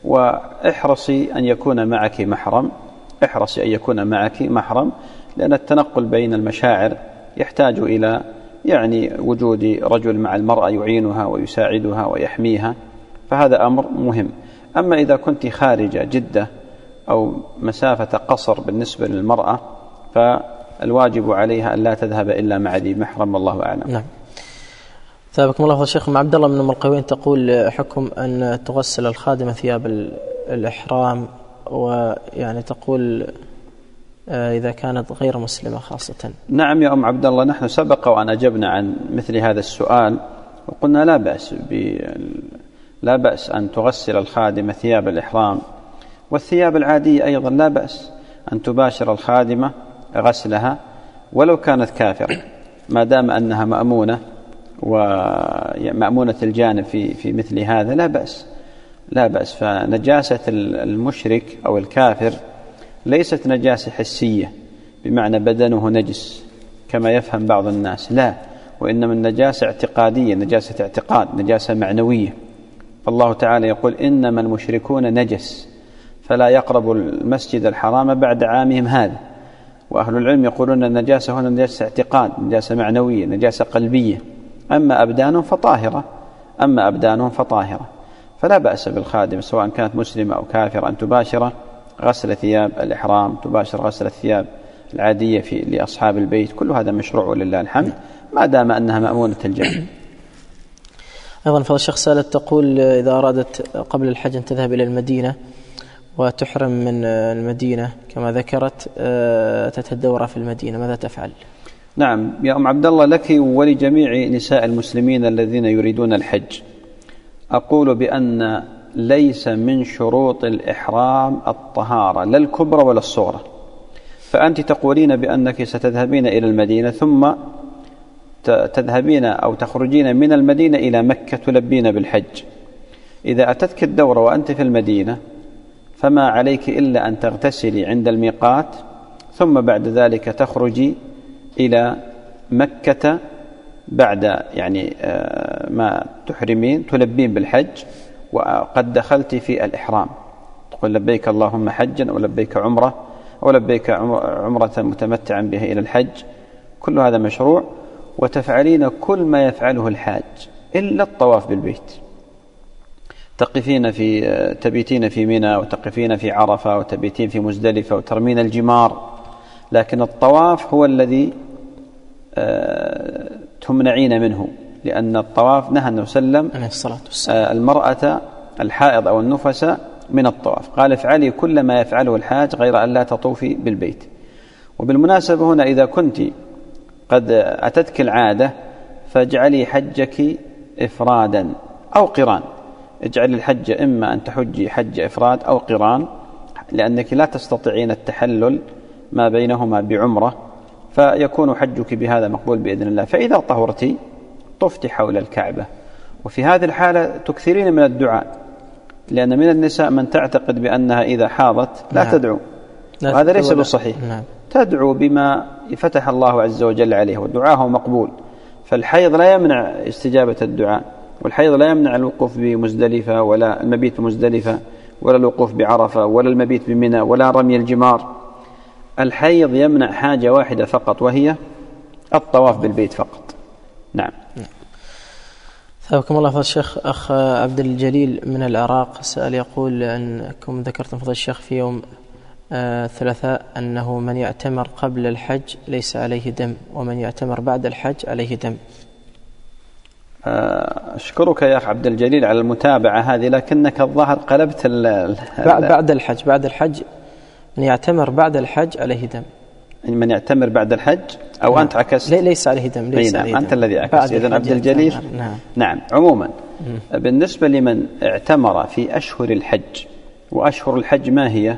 واحرصي أن يكون معك محرم، احرصي أن يكون معك محرم، لأن التنقل بين المشاعر يحتاج إلى يعني وجود رجل مع المرأة يعينها ويساعدها ويحميها، فهذا أمر مهم. أما إذا كنت خارج جدة أو مسافة قصر بالنسبة للمرأة فالواجب عليها أن لا تذهب إلا مع ذي محرم والله أعلم. نعم. ثابكم الله الشيخ. مع عبد الله من الملقوين تقول حكم أن تغسل الخادمة ثياب الإحرام، ويعني تقول إذا كانت غير مسلمة خاصة. نعم يا أم عبد الله، نحن سبق وأن أجبنا عن مثل هذا السؤال وقلنا لا بأس ب... لا بأس أن تغسل الخادمة ثياب الإحرام، والثياب العادية أيضا لا بأس أن تباشر الخادمة غسلها ولو كانت كافرة، ما دام أنها مأمونة ومأمونة الجانب في في مثل هذا لا بأس لا بأس. فنجاسة المشرك أو الكافر ليست نجاسة حسية بمعنى بدنه نجس كما يفهم بعض الناس، لا، وإنما النجاسة اعتقادية، نجاسة اعتقاد، نجاسة معنوية. فالله تعالى يقول: إنما المشركون نجس فلا يقربوا المسجد الحرام بعد عامهم هذا. وأهل العلم يقولون النجاسة هنا نجاسة اعتقاد، نجاسة معنوية، نجاسة قلبية. أما أبدانهم فطاهرة أما أبدانهم فطاهرة فلا بأس بالخادم سواء كانت مسلمة أو كافرة أن تباشر غسل ثياب الإحرام، تباشر غسل الثياب العادية في لأصحاب البيت، كل هذا مشروع ولله الحمد ما دام أنها مأمونة الجنة. أيضا فضل الشيخ سألت تقول إذا أرادت قبل الحج أن تذهب إلى المدينة وتحرم من المدينة كما ذكرت تتدورة في المدينة، ماذا تفعل؟ نعم يا أم عبد الله، لك ولجميع نساء المسلمين الذين يريدون الحج أقول بأن ليس من شروط الإحرام الطهارة لا الكبرى ولا الصغرى. فأنت تقولين بأنك ستذهبين إلى المدينة ثم تذهبين أو تخرجين من المدينة إلى مكة تلبين بالحج. إذا أتتك الدورة وأنت في المدينة فما عليك إلا أن تغتسلي عند الميقات ثم بعد ذلك تخرجي إلى مكة بعد يعني ما تحرمين تلبين بالحج وقد دخلت في الإحرام، تقول لبيك اللهم حجا أو لبيك عمرة أو لبيك عمرة متمتعا بها إلى الحج. كل هذا مشروع، وتفعلين كل ما يفعله الحاج إلا الطواف بالبيت. تقفين في تبيتين في منى وتقفين في عرفة وتبيتين في مزدلفة وترمين الجمار، لكن الطواف هو الذي تمنعين منه، لأن الطواف نهى النبي صلى الله عليه وسلم المرأة الحائض أو النفس من الطواف، قال افعلي كل ما يفعله الحاج غير أن لا تطوفي بالبيت. وبالمناسبة هنا إذا كنت قد أتتك العادة فاجعلي حجك إفرادا أو قران، اجعلي الحج إما أن تحجي حج إفراد أو قران، لأنك لا تستطيعين التحلل ما بينهما بعمرة، فيكون حجك بهذا مقبول بإذن الله. فإذا طهرتي طفت حول الكعبة، وفي هذه الحالة تكثرين من الدعاء، لأن من النساء من تعتقد بأنها إذا حاضت لا نعم. تدعو، وهذا ليس بالصحيح. نعم. تدعو بما فتح الله عز وجل عليه، والدعاء مقبول. فالحيض لا يمنع استجابة الدعاء، والحيض لا يمنع الوقوف بمزدلفة ولا المبيت بمزدلفة ولا الوقوف بعرفة ولا المبيت بمنى ولا رمي الجمار. الحيض يمنع حاجة واحدة فقط، وهي الطواف بالبيت فقط. نعم. ثابكم الله فضل الشيخ. أخ عبد الجليل من العراق سأل يقول أنكم ذكرتم فضل الشيخ في يوم الثلاثاء أنه من يعتمر قبل الحج ليس عليه دم، ومن يعتمر بعد الحج عليه دم. أشكرك يا أخ عبد الجليل على المتابعة هذه، لكنك الظاهر قلبت ال بعد الحج. بعد الحج من يعتمر بعد الحج عليه دم. من يعتمر بعد الحج أو نعم. أنت عكست؟ ليس عليه دم. ليس نعم. عليه أنت دم. الذي عكست. إذن عبد الجليل نعم. نعم. عموما م. بالنسبة لمن اعتمر في أشهر الحج، وأشهر الحج ما هي؟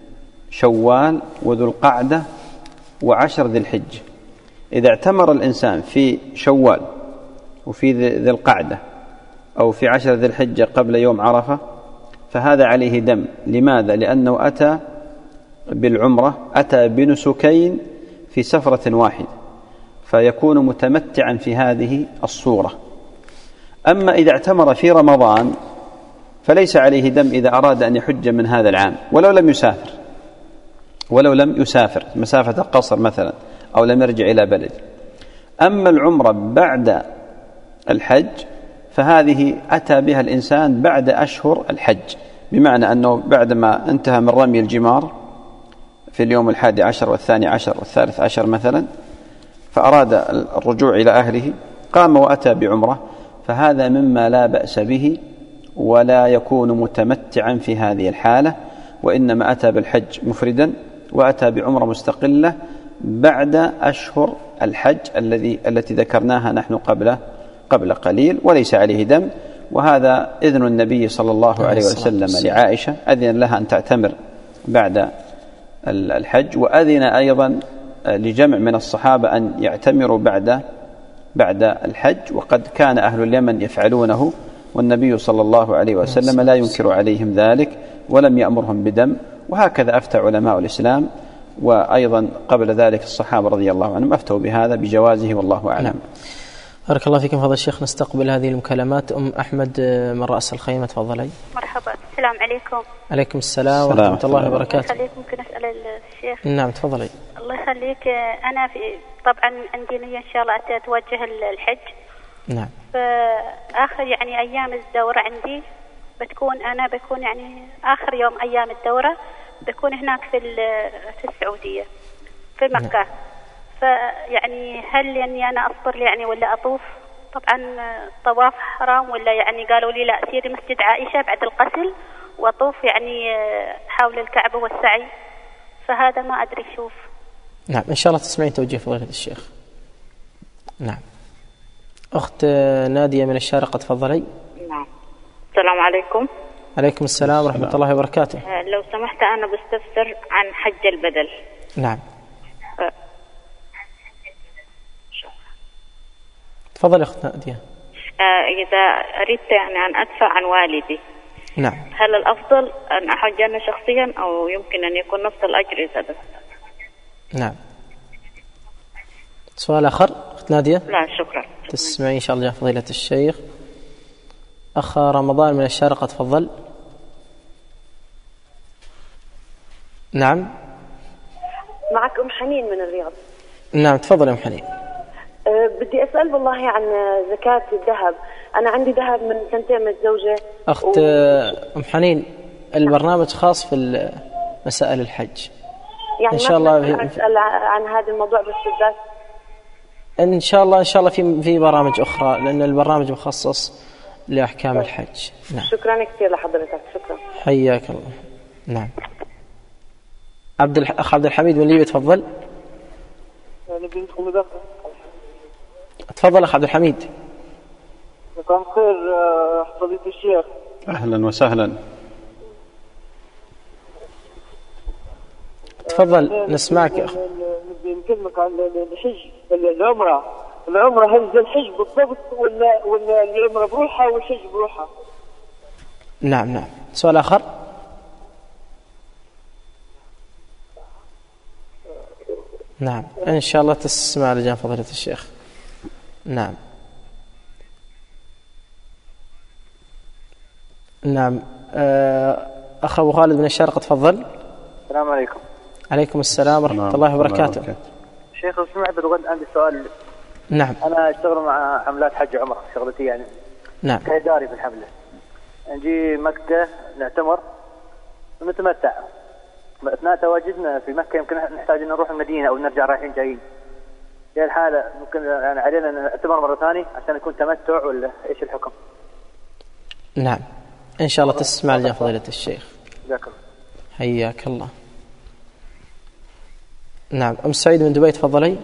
شوال وذو القعدة وعشر ذي الحج. إذا اعتمر الإنسان في شوال وفي ذي القعدة أو في عشر ذي الحجة قبل يوم عرفة فهذا عليه دم. لماذا؟ لأنه أتى بالعمرة، أتى بنسكين في سفرة واحدة، فيكون متمتعا في هذه الصورة. أما إذا اعتمر في رمضان فليس عليه دم إذا أراد أن يحج من هذا العام ولو لم يسافر، ولو لم يسافر مسافة القصر مثلا أو لم يرجع إلى بلد. أما العمرة بعد الحج فهذه أتى بها الإنسان بعد أشهر الحج، بمعنى أنه بعدما انتهى من رمي الجمار في اليوم الحادي عشر والثاني عشر والثالث عشر مثلا، فأراد الرجوع إلى أهله قام وأتى بعمرة، فهذا مما لا بأس به ولا يكون متمتعا في هذه الحالة، وإنما أتى بالحج مفردا وأتى بعمرة مستقلة بعد أشهر الحج الذي التي ذكرناها نحن قبل قبل قليل، وليس عليه دم. وهذا إذن النبي صلى الله عليه وسلم لعائشة، أذن لها أن تعتمر بعد الحج، وأذن أيضا لجمع من الصحابة أن يعتمروا بعد بعد الحج، وقد كان أهل اليمن يفعلونه، والنبي صلى الله عليه وسلم لا ينكر عليهم ذلك ولم يأمرهم بدم. وهكذا أفتى علماء الإسلام، وأيضا قبل ذلك الصحابة رضي الله عنهم أفتوا بهذا بجوازه، والله أعلم. نعم. بارك الله فيكم فضل الشيخ. نستقبل هذه المكالمات. أم أحمد من رأس الخيمة، تفضلي. مرحبا. السلام عليكم. عليكم السلام ورحمة الله وبركاته. خليك ممكن أسأل الشيخ؟ نعم تفضلي. الله يخليك. أنا في طبعا عندي نية إن شاء الله أتوجه الحج. نعم. فآخر يعني أيام الدورة عندي بتكون أنا بكون يعني آخر يوم أيام الدورة بكون هناك في في السعودية في مكة. نعم. فيعني هل يعني أنا أصبر يعني ولا أطوف؟ طبعا الطواف حرام، ولا يعني قالوا لي لا سيري مسجد عائشة بعد القتل وأطوف يعني حول الكعبة والسعي، فهذا ما أدري شوف. نعم إن شاء الله تسمعين توجيه فضيلة الشيخ. نعم. أخت نادية من الشارقة، تفضلي. نعم. السلام عليكم. عليكم السلام ورحمة الله وبركاته. لو سمحت أنا بستفسر عن حج البدل. نعم. تفضل أخت نادية. إذا أردت يعني أن أدفع عن والدي، نعم، هل الأفضل أن أحج أنا شخصيا أو يمكن أن يكون نفس الأجر إذا دفعت؟ نعم. سؤال آخر أخت نادية؟ لا شكرا. تسمعي إن شاء الله فضيلة الشيخ. أخ رمضان من الشارقة، تفضل. نعم. معك أم حنين من الرياض. نعم تفضل أم حنين. أه بدي أسأل والله عن زكاة الذهب. أنا عندي ذهب من سنتين متزوجة. أخت و... أم حنين، البرنامج خاص في مسائل الحج، يعني إن شاء الله في... أسأل عن هذا الموضوع بس بالذات. إن شاء الله إن شاء الله في في برامج أخرى، لأن البرنامج مخصص لأحكام الحج. نعم. شكرا كثير لحضرتك. شكرا. حياك الله. نعم. عبد الح... أخ عبد الحميد من ليبيا، تفضل. نبي ندخل مداخلة. تفضل أخ عبد الحميد. مساء الخير فضيلة الشيخ. أهلا وسهلا. تفضل نسمعك يا أخ. نبي نكلمك عن الحج، العمرة. العمرة هل زي الحج بالضبط ولا ولا العمرة بروحها والحج بروحها؟ نعم نعم. سؤال آخر. نعم إن شاء الله تسمع لجان فضيلة الشيخ. نعم نعم. أخ أبو خالد من الشارقة، تفضل. السلام عليكم. عليكم السلام ورحمة الله وبركاته. شيخ لو سمحت بغد عندي سؤال. نعم. أنا أشتغل مع حملات حج عمرة، شغلتي يعني. نعم. كإداري في الحملة. نجي مكة نعتمر ونتمتع. أثناء تواجدنا في مكة يمكن نحتاج أن نروح المدينة أو نرجع رايحين جايين. في الحالة ممكن يعني علينا أن نعتمر مرة ثانية عشان يكون تمتع ولا إيش الحكم؟ نعم إن شاء الله تسمع لجان فضيلة الشيخ. جزاك الله. حياك الله. نعم. أم سعيد من دبي، تفضلي.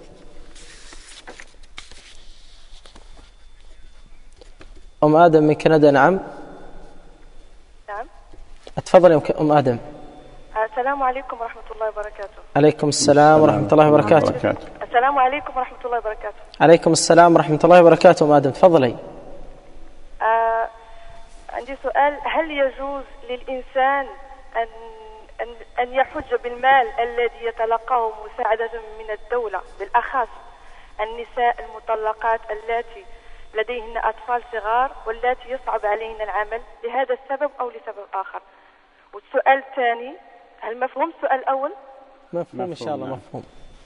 أم آدم من كندا. نعم نعم. تفضلي أم آدم. السلام عليكم ورحمة الله وبركاته. عليكم السلام ورحمة الله وبركاته. السلام عليكم ورحمة الله وبركاته. عليكم السلام ورحمة الله وبركاته. أم آدم تفضلي. آه عندي سؤال، هل يجوز للإنسان أن أن أن يحج بالمال الذي يتلقاه مساعدة من الدولة، بالأخص النساء المطلقات اللاتي لديهن أطفال صغار واللاتي يصعب عليهن العمل لهذا السبب أو لسبب آخر؟ والسؤال الثاني، هل مفهوم السؤال الأول؟ مفهوم إن شاء الله. مفهوم.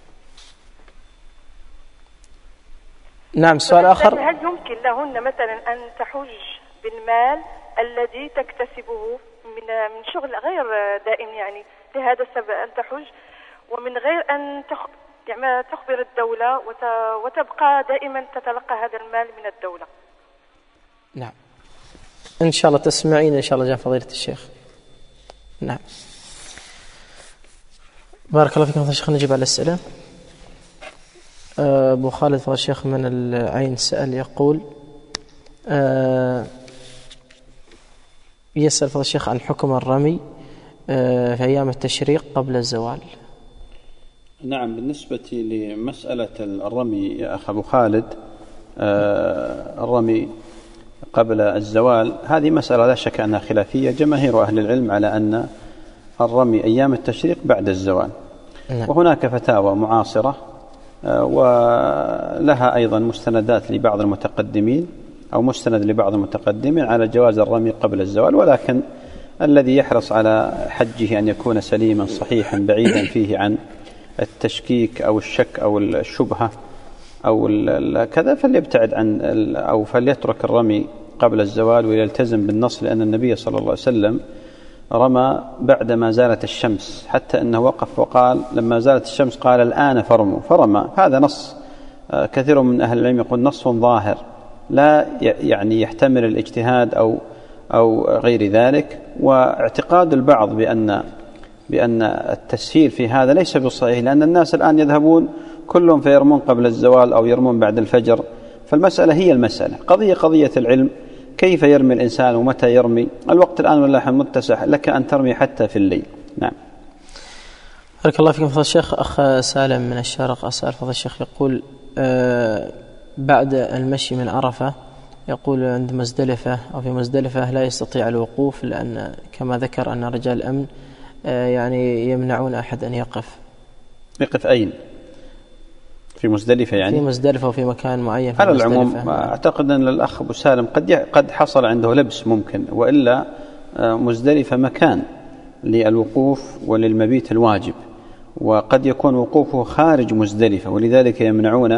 نعم. سؤال آخر، هل يمكن لهن مثلا أن تحج بالمال الذي تكتسبه من من شغل غير دائم، يعني لهذا السبب أن تحج ومن غير أن تخ... يعني تخبر الدولة وت... وتبقى دائما تتلقى هذا المال من الدولة؟ نعم إن شاء الله تسمعين إن شاء الله جاء فضيلة الشيخ. نعم بارك الله فيكم فضيلة الشيخ. نجيب على الأسئلة. أبو خالد فضيلة الشيخ من العين سأل، يقول أه يسأل فضيلة الشيخ عن حكم الرمي أه في أيام التشريق قبل الزوال. نعم بالنسبة لمسألة الرمي يا أخ أبو خالد، أه الرمي قبل الزوال هذه مسألة لا شك أنها خلافية. جماهير أهل العلم على أن الرمي أيام التشريق بعد الزوال. نعم. وهناك فتاوى معاصرة ولها أيضا مستندات لبعض المتقدمين أو مستند لبعض المتقدمين على جواز الرمي قبل الزوال، ولكن الذي يحرص على حجه أن يكون سليما صحيحا بعيدا فيه عن التشكيك أو الشك أو الشبهة أو كذا فليبتعد عن أو فليترك الرمي قبل الزوال ويلتزم بالنص، لأن النبي صلى الله عليه وسلم رمى بعدما زالت الشمس، حتى أنه وقف وقال لما زالت الشمس قال الآن فرموا فرمى. هذا نص كثير من أهل العلم يقول نص ظاهر لا يعني يحتمل الاجتهاد أو أو غير ذلك. واعتقاد البعض بأن بأن التسهيل في هذا ليس بالصحيح، لأن الناس الآن يذهبون كلهم فيرمون قبل الزوال أو يرمون بعد الفجر. فالمسألة هي المسألة قضية قضية العلم، كيف يرمي الإنسان ومتى يرمي. الوقت الآن والله متسع لك أن ترمي حتى في الليل. نعم بارك الله فيكم فضل الشيخ. أخ سالم من الشارقة أسأل فضل الشيخ، يقول أه بعد المشي من عرفة يقول عند مزدلفة أو في مزدلفة لا يستطيع الوقوف، لأن كما ذكر أن رجال الأمن أه يعني يمنعون أحد أن يقف. يقف أين؟ في مزدلفة يعني؟ في مزدلفة وفي مكان معين. على العموم أعتقد أن الأخ أبو سالم قد قد حصل عنده لبس ممكن، وإلا مزدلفة مكان للوقوف وللمبيت الواجب، وقد يكون وقوفه خارج مزدلفة ولذلك يمنعون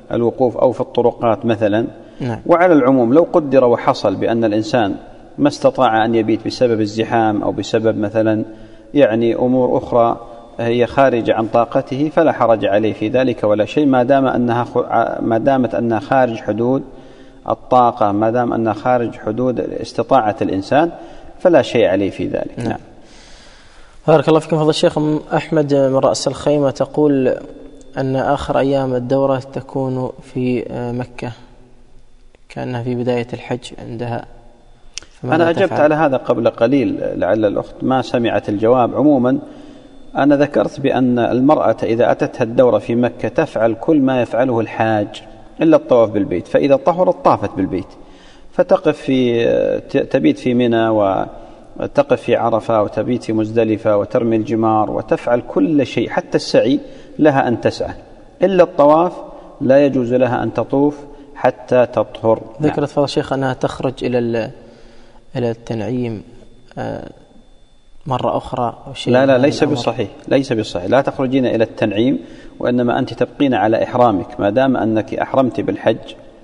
الوقوف أو في الطرقات مثلا. نعم. وعلى العموم لو قدر وحصل بأن الإنسان ما استطاع أن يبيت بسبب الزحام أو بسبب مثلا يعني أمور أخرى هي خارجة عن طاقته فلا حرج عليه في ذلك ولا شيء، ما دام أنها ما دامت أنها خارج حدود الطاقة، ما دام أنها خارج حدود استطاعة الإنسان فلا شيء عليه في ذلك. نعم. بارك الله فيكم. فضل الشيخ أحمد من رأس الخيمة تقول أن آخر أيام الدورة تكون في مكة كأنها في بداية الحج عندها. أنا أجبت على هذا قبل قليل، لعل الأخت ما سمعت الجواب. عموما أنا ذكرت بأن المرأة إذا أتتها الدورة في مكة تفعل كل ما يفعله الحاج إلا الطواف بالبيت، فإذا طهرت طافت بالبيت، فتقف في تبيت في منى وتقف في عرفة وتبيت في مزدلفة وترمي الجمار وتفعل كل شيء حتى السعي لها أن تسعى، إلا الطواف لا يجوز لها أن تطوف حتى تطهر. ذكرت فضل الشيخ أنها تخرج إلى إلى التنعيم مرة أخرى أو شيء. لا لا ليس بالصحيح، ليس بالصحيح، لا تخرجين إلى التنعيم، وإنما أنت تبقين على إحرامك ما دام أنك أحرمت بالحج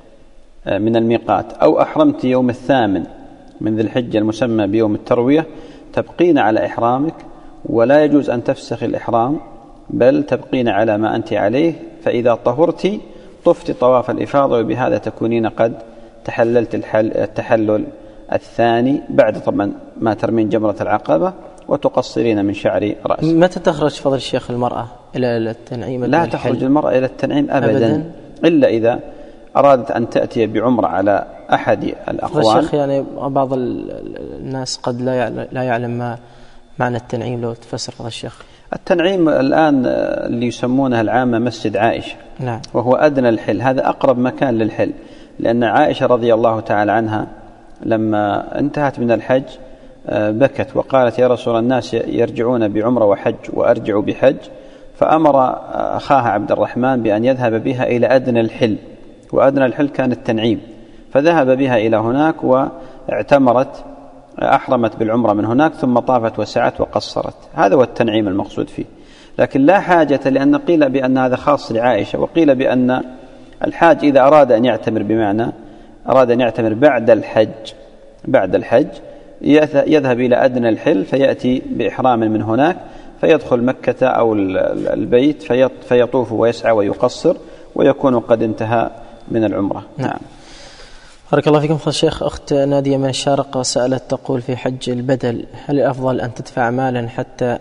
من الميقات أو أحرمت يوم الثامن من ذي الحجة المسمى بيوم التروية، تبقين على إحرامك ولا يجوز أن تفسخ الإحرام، بل تبقين على ما أنت عليه. فإذا طهرت طفت طواف الإفاضة، وبهذا تكونين قد تحللت التحلل الثاني بعد طبعا ما ترمين جمرة العقبة وتقصرين من شعر رأسك. متى تخرج فضل الشيخ المرأة إلى التنعيم؟ لا تخرج المرأة إلى التنعيم أبدا, أبداً إلا إذا أرادت أن تأتي بعمرة على أحد الأقوال. الشيخ يعني بعض الناس قد لا يعلم, لا يعلم ما معنى التنعيم، لو تفسر فضل الشيخ. التنعيم الآن اللي يسمونها العامة مسجد عائشة. نعم. وهو أدنى الحل، هذا أقرب مكان للحل، لأن عائشة رضي الله تعالى عنها لما انتهت من الحج بكت وقالت يا رسول الناس يرجعون بعمرة وحج وأرجع بحج، فأمر أخاها عبد الرحمن بأن يذهب بها إلى أدنى الحل، وأدنى الحل كان التنعيم، فذهب بها إلى هناك واعتمرت، أحرمت بالعمرة من هناك ثم طافت وسعت وقصرت. هذا هو التنعيم المقصود فيه. لكن لا حاجة، لأن قيل بأن هذا خاص لعائشة، وقيل بأن الحاج إذا أراد أن يعتمر بمعنى أراد أن يعتمر بعد الحج بعد الحج يذهب إلى أدنى الحل فيأتي بإحرام من هناك فيدخل مكة أو البيت فيطوف ويسعى ويقصر ويكون قد انتهى من العمرة. نعم. بارك الله فيكم. فضل الشيخ أخت نادية من الشارقة سألت تقول في حج البدل هل الأفضل أن تدفع مالا حتى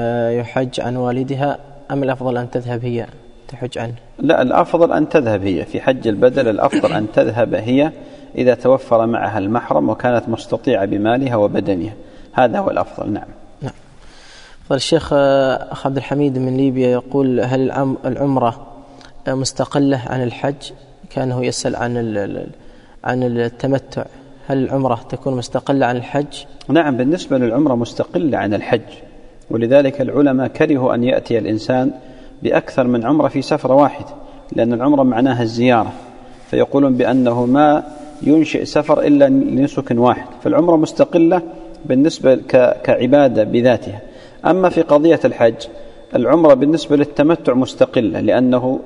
يحج عن والدها أم الأفضل أن تذهب هي تحج عنه؟ لا، الأفضل أن تذهب هي في حج البدل، الأفضل أن تذهب هي إذا توفر معها المحرم وكانت مستطيعة بمالها وبدنها، هذا هو الأفضل. نعم. نعم. فالشيخ أخ عبد الحميد من ليبيا يقول هل العمرة مستقلة عن الحج؟ كأنه يسأل عن عن التمتع، هل العمرة تكون مستقلة عن الحج؟ نعم، بالنسبة للعمرة مستقلة عن الحج، ولذلك العلماء كرهوا أن يأتي الإنسان بأكثر من عمرة في سفرة واحدة، لأن العمرة معناها الزيارة، فيقولون بأنه ما ينشئ سفر إلا لنسك واحد، فالعمرة مستقلة بالنسبة كعبادة بذاتها. أما في قضية الحج العمرة بالنسبة للتمتع مستقلة، لأنه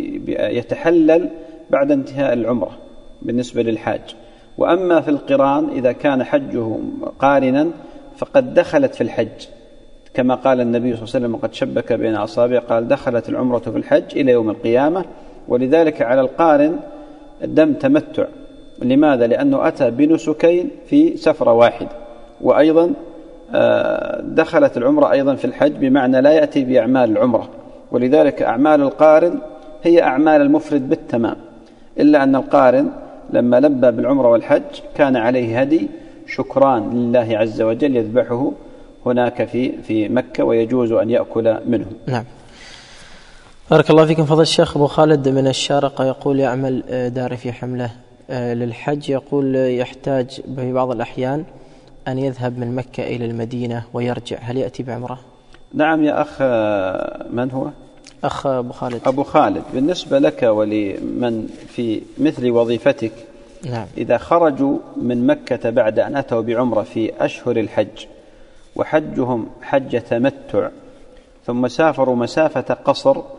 يتحلل بعد انتهاء العمرة بالنسبة للحاج. وأما في القران إذا كان حجه قارنا فقد دخلت في الحج، كما قال النبي صلى الله عليه وسلم قد شبك بين أصابع، قال دخلت العمرة في الحج إلى يوم القيامة. ولذلك على القارن دم تمتع. لماذا؟ لأنه أتى بنسكين في سفرة واحدة، وأيضا دخلت العمرة أيضا في الحج، بمعنى لا يأتي بأعمال العمرة. ولذلك أعمال القارن هي أعمال المفرد بالتمام، إلا أن القارن لما لبى بالعمرة والحج كان عليه هدي شكران لله عز وجل يذبحه هناك في في مكة ويجوز أن يأكل منه. نعم. بارك الله فيكم. فضل الشيخ أبو خالد من الشارقة يقول يعمل داري في حملة للحج، يقول يحتاج في بعض الأحيان أن يذهب من مكة إلى المدينة ويرجع، هل يأتي بعمرة؟ نعم يا أخ، من هو؟ أخ أبو خالد. أبو خالد، بالنسبة لك ولمن في مثل وظيفتك، نعم، إذا خرجوا من مكة بعد أن أتوا بعمرة في أشهر الحج وحجهم حج تمتع ثم سافروا مسافة قصر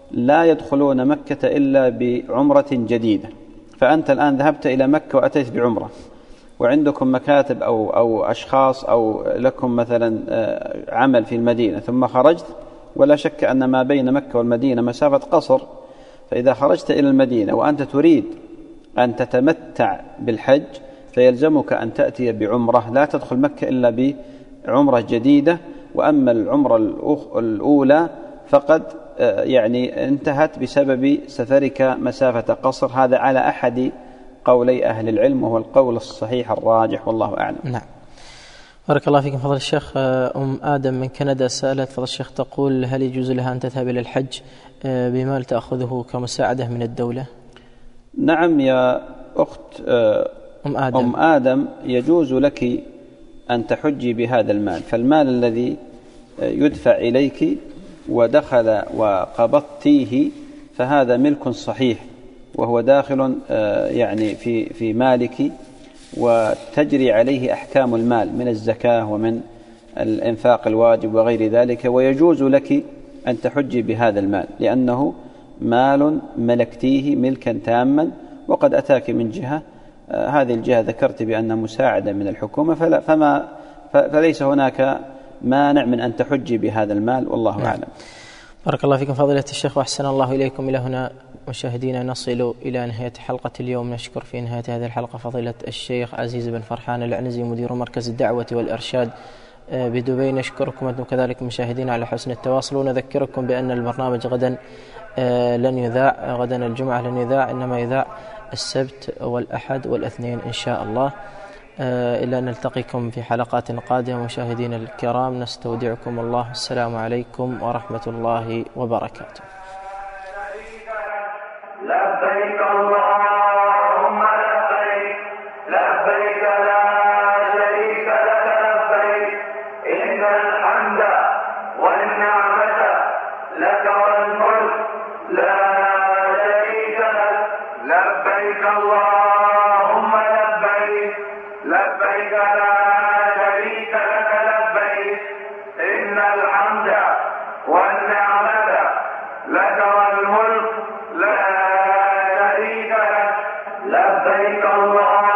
لا يدخلون مكة إلا بعمرة جديدة. فأنت الآن ذهبت إلى مكة وأتيت بعمرة، وعندكم مكاتب أو, أو أشخاص أو لكم مثلا عمل في المدينة، ثم خرجت، ولا شك أن ما بين مكة والمدينة مسافة قصر. فإذا خرجت إلى المدينة وأنت تريد أن تتمتع بالحج فيلزمك أن تأتي بعمرة، لا تدخل مكة إلا بعمرة جديدة. وأما العمرة الأولى فقد يعني انتهت بسبب سفرك مسافة قصر. هذا على أحد قولي أهل العلم، وهو القول الصحيح الراجح، والله أعلم. نعم، بارك الله فيكم. فضل الشيخ، أم آدم من كندا سألت فضل الشيخ تقول: هل يجوز لها أن تذهب إلى الحج بمال تأخذه كمساعدة من الدولة؟ نعم يا أخت أم آدم. أم آدم، يجوز لك أن تحجي بهذا المال. فالمال الذي يدفع إليك ودخل وقبضتيه فهذا ملك صحيح، وهو داخل يعني في في مالك، وتجري عليه أحكام المال من الزكاة ومن الإنفاق الواجب وغير ذلك. ويجوز لك أن تحجي بهذا المال لأنه مال ملكتيه ملكا تاما، وقد أتاك من جهة، هذه الجهة ذكرت بأنها مساعدة من الحكومة، فلا فما فليس هناك مانع من أن تحجي بهذا المال، والله نعم. أعلم. بارك الله فيكم فضيلة الشيخ، وأحسن الله إليكم. إلى هنا مشاهدينا نصل إلى نهاية حلقة اليوم. نشكر في نهاية هذه الحلقة فضيلة الشيخ عزيز بن فرحان العنزي مدير مركز الدعوة والإرشاد بدبي. نشكركم أنتم كذلك مشاهدينا على حسن التواصل، ونذكركم بأن البرنامج غدا لن يذاع، غدا الجمعة لن يذاع، إنما يذاع السبت والأحد والاثنين إن شاء الله. إلى أن نلتقيكم في حلقات قادمة مشاهدينا الكرام، نستودعكم الله. السلام عليكم ورحمة الله وبركاته. لبيك اللهم لبيك، لبيك لا شريك لك لبيك، إن الحمد والنعمة لك والملك لا شريك لك. لبيك اللهم لبيك، لبيك لا شريك لك لبيك، إن الحمد والنعمة لك والملك لا شريك لك. لبيك الله